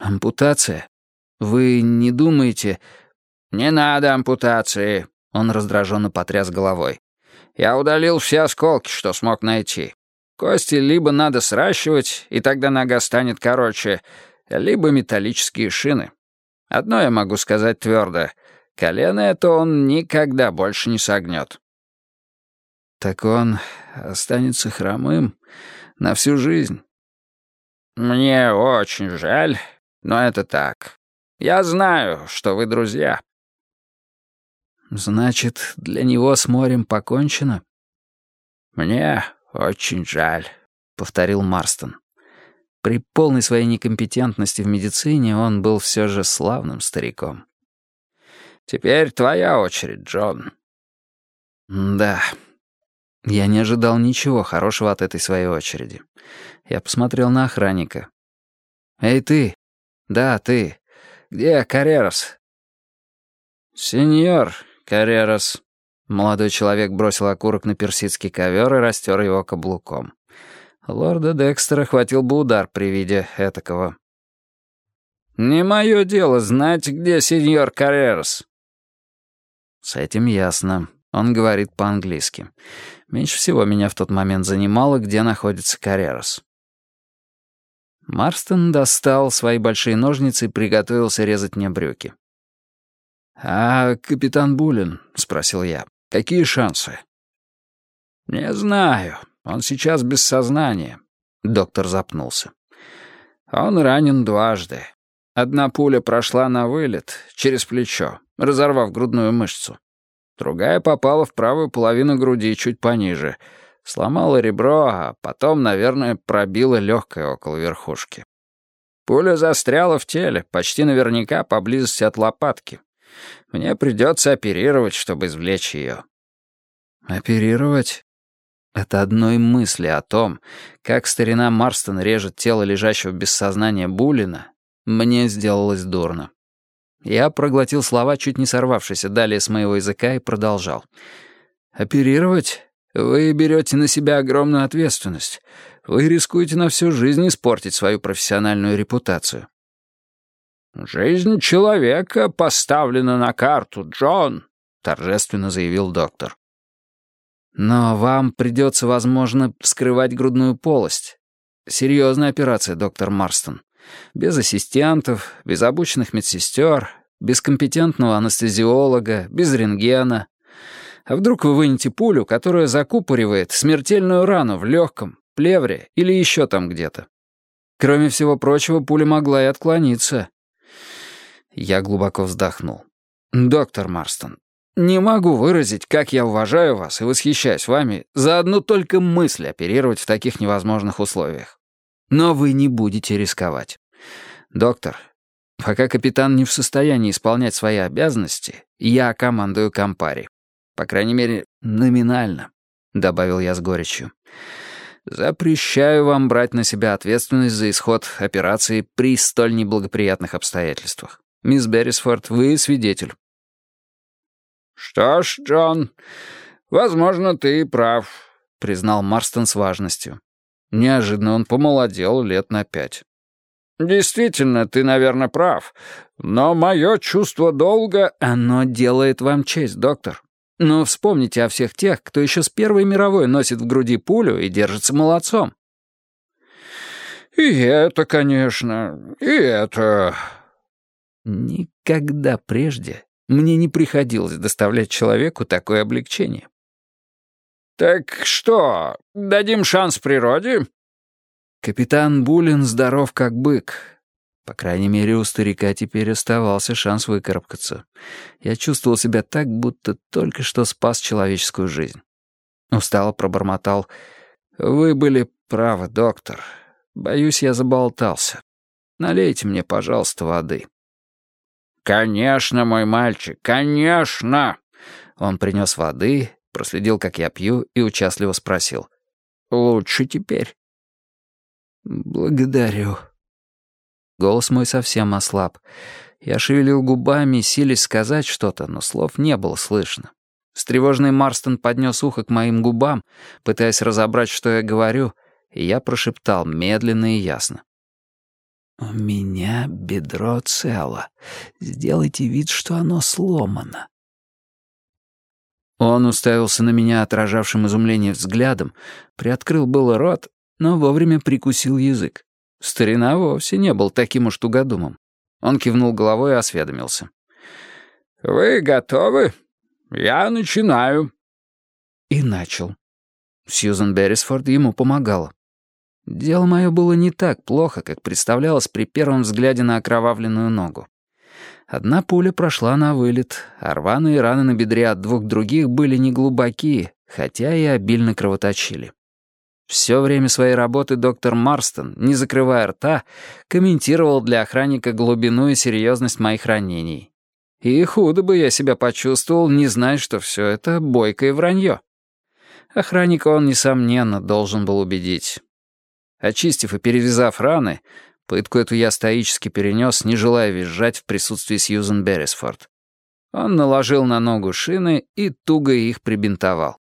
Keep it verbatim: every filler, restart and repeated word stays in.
«Ампутация? Вы не думаете...» «Не надо ампутации», — он раздраженно потряс головой. «Я удалил все осколки, что смог найти. Кости либо надо сращивать, и тогда нога станет короче, либо металлические шины. Одно я могу сказать твердо. Колено это он никогда больше не согнет». «Так он останется хромым на всю жизнь?» «Мне очень жаль, но это так. Я знаю, что вы друзья». «Значит, для него с морем покончено?» «Мне очень жаль», — повторил Марстон. При полной своей некомпетентности в медицине он был все же славным стариком. «Теперь твоя очередь, Джон». «Да». Я не ожидал ничего хорошего от этой своей очереди. Я посмотрел на охранника. «Эй, ты! Да, ты! Где Каррерас?» «Сеньор Каррерас». Молодой человек бросил окурок на персидский ковер и растер его каблуком. Лорда Декстера хватил бы удар при виде этакого. «Не мое дело знать, где сеньор Каррерас». С этим ясно. Он говорит по-английски. Меньше всего меня в тот момент занимало, где находится Каррерас. Марстон достал свои большие ножницы и приготовился резать мне брюки. «А капитан Буллин?» — спросил я. «Какие шансы?» «Не знаю. Он сейчас без сознания». Доктор запнулся. «Он ранен дважды. Одна пуля прошла на вылет, через плечо, разорвав грудную мышцу. Другая попала в правую половину груди, чуть пониже. Сломала ребро, а потом, наверное, пробила легкое около верхушки. Пуля застряла в теле, почти наверняка поблизости от лопатки. Мне придется оперировать, чтобы извлечь ее». «Оперировать?» От одной мысли о том, как старина Марстон режет тело лежащего без сознания Буллина, мне сделалось дурно. Я проглотил слова, чуть не сорвавшиеся далее с моего языка, и продолжал. «Оперировать? Вы берете на себя огромную ответственность. Вы рискуете на всю жизнь испортить свою профессиональную репутацию». «Жизнь человека поставлена на карту, Джон», — торжественно заявил доктор. «Но вам придется, возможно, вскрывать грудную полость. Серьезная операция, доктор Марстон. Без ассистентов, без обученных медсестер, без компетентного анестезиолога, без рентгена. А вдруг вы вынете пулю, которая закупоривает смертельную рану в легком, плевре или еще там где-то? Кроме всего прочего, пуля могла и отклониться». Я глубоко вздохнул. «Доктор Марстон, не могу выразить, как я уважаю вас и восхищаюсь вами за одну только мысль оперировать в таких невозможных условиях. Но вы не будете рисковать. Доктор, пока капитан не в состоянии исполнять свои обязанности, я командую Кампари. По крайней мере, номинально», — добавил я с горечью. «Запрещаю вам брать на себя ответственность за исход операции при столь неблагоприятных обстоятельствах. Мисс Беррисфорд, вы свидетель». «Что ж, Джон, возможно, ты и прав», — признал Марстон с важностью. Неожиданно он помолодел лет на пять. «Действительно, ты, наверное, прав, но мое чувство долга...» «Оно делает вам честь, доктор. Но вспомните о всех тех, кто еще с Первой мировой носит в груди пулю и держится молодцом». «И это, конечно, и это...» Никогда прежде мне не приходилось доставлять человеку такое облегчение. «Так что, дадим шанс природе?» Капитан Буллин здоров как бык. По крайней мере, у старика теперь оставался шанс выкарабкаться. Я чувствовал себя так, будто только что спас человеческую жизнь. Устало пробормотал. «Вы были правы, доктор. Боюсь, я заболтался. Налейте мне, пожалуйста, воды». «Конечно, мой мальчик, конечно!» Он принес воды, проследил, как я пью, и участливо спросил. «Лучше теперь?» «Благодарю». Голос мой совсем ослаб. Я шевелил губами, силясь сказать что-то, но слов не было слышно. Встревоженный Марстон поднес ухо к моим губам, пытаясь разобрать, что я говорю, и я прошептал медленно и ясно. «У меня бедро цело. Сделайте вид, что оно сломано». Он уставился на меня отражавшим изумление взглядом, приоткрыл было рот, но вовремя прикусил язык. Старина вовсе не был таким уж тугодумом. Он кивнул головой и осведомился. «Вы готовы? Я начинаю». И начал. Сьюзен Беррисфорд ему помогала. Дело мое было не так плохо, как представлялось при первом взгляде на окровавленную ногу. Одна пуля прошла на вылет, а рваные раны на бедре от двух других были неглубокие, хотя и обильно кровоточили. Все время своей работы доктор Марстон, не закрывая рта, комментировал для охранника глубину и серьезность моих ранений. И худо бы я себя почувствовал, не зная, что все это бойкое вранье. Охранника он, несомненно, должен был убедить. Очистив и перевязав раны, пытку эту я стоически перенес, не желая визжать в присутствии Сьюзен Беррисфорд. Он наложил на ногу шины и туго их прибинтовал.